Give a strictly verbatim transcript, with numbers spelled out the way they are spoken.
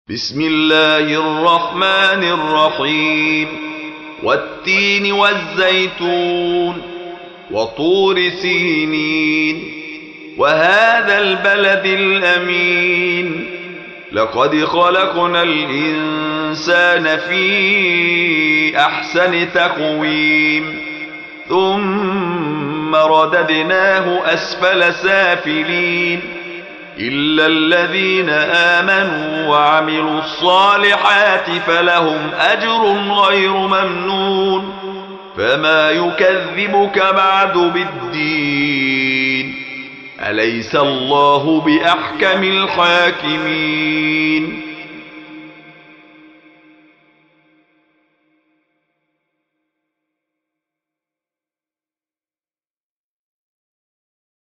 بسم الله الرحمن الرحيم والتين والزيتون وطور سينين وهذا البلد الأمين لقد خلقنا الإنسان في أحسن تقويم ثم رددناه أسفل سافلين إلا الذين آمنوا وعملوا الصالحات فلهم أجر غير ممنون فما يكذبك بعد بالدين أليس الله بأحكم الحاكمين